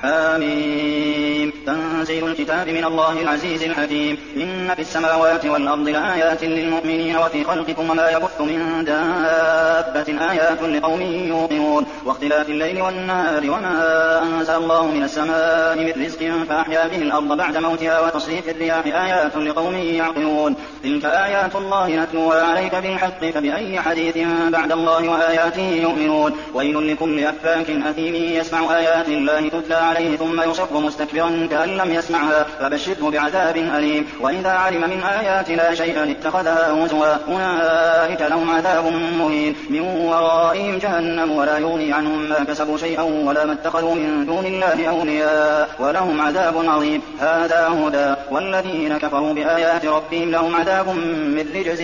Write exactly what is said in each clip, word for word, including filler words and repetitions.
حميم تنزيل الكتاب من الله العزيز الحكيم إن في السماوات والأرض لآيات للمؤمنين وفي خلقكم وما يبث من دابة آيات لقوم يوقنون واختلاف الليل والنهار وما أنزل الله من السماء من رزق فأحيا به الأرض بعد موتها وتصريف الرياح آيات لقوم يعقلون تلك آيات الله نتلوها عليك بالحق فبأي حديث بعد الله وآياته يؤمنون ويل لكل أفاك أثيم يسمع آيات الله تتلى عليه ثم يصر مستكبرا كأن لم يسمعها فبشره بعذاب أليم وإذا علم من آياتنا شيئا اتخذها هزوا أولئك لهم عذاب مهين من ورائهم جهنم ولا يغني عنهم ما كسبوا شيئا ولا ما اتخذوا من دون الله أولياء ولهم عذاب عظيم هذا هدى والذين كفروا بآيات ربهم لهم عذاب من رجز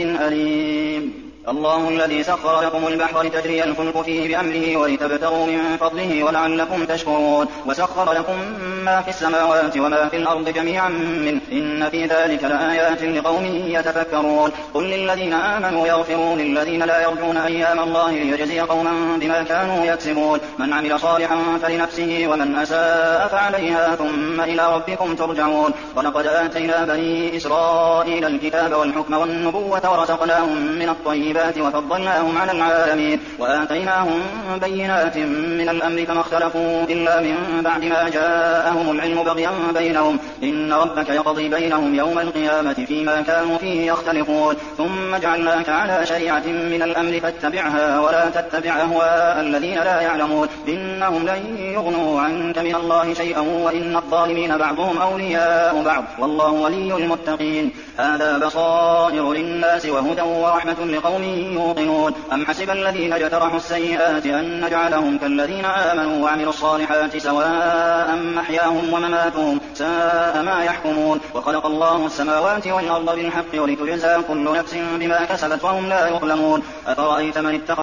أليم الله الذي سخر لكم البحر لتجري الفلك فيه بأمره ولتبتغوا من فضله ولعلكم تشكرون وسخر لكم ما في السماوات وما في الأرض جميعا منه إن في ذلك لآيات لقوم يتفكرون قل للذين آمنوا يغفروا للذين لا يرجون أيام الله ليجزي قوما بما كانوا يكسبون من عمل صالحا فلنفسه ومن أساء فعليها ثم إلى ربكم ترجعون ولقد آتينا بني إسرائيل الكتاب والحكم والنبوة ورزقناهم من الطيبات وفضلناهم على العالمين وآتيناهم بينات من الأمر فما اختلفوا إلا من بعد ما جاءهم العلم بغيا بينهم إن ربك يقضي بينهم يوم القيامة فيما كانوا فيه يختلفون ثم جعلناك على شريعة من الأمر فاتبعها ولا تتبع أهواء الذين لا يعلمون إنهم لن يغنوا عنك من الله شيئا وإن الظالمين بعضهم أولياء بعض والله ولي المتقين هذا بصائر للناس وهدى ورحمة لقوم يوقنون أم حسب الذين اجترحوا السيئات أن نجعلهم كالذين آمنوا وعملوا الصالحات سواء محياهم ومماتهم ساء ما يحكمون وخلق الله السماوات والأرض بالحق ولتجزى كل نفس بما كسبت وهم لا يظلمون أفرأيت من اتخذ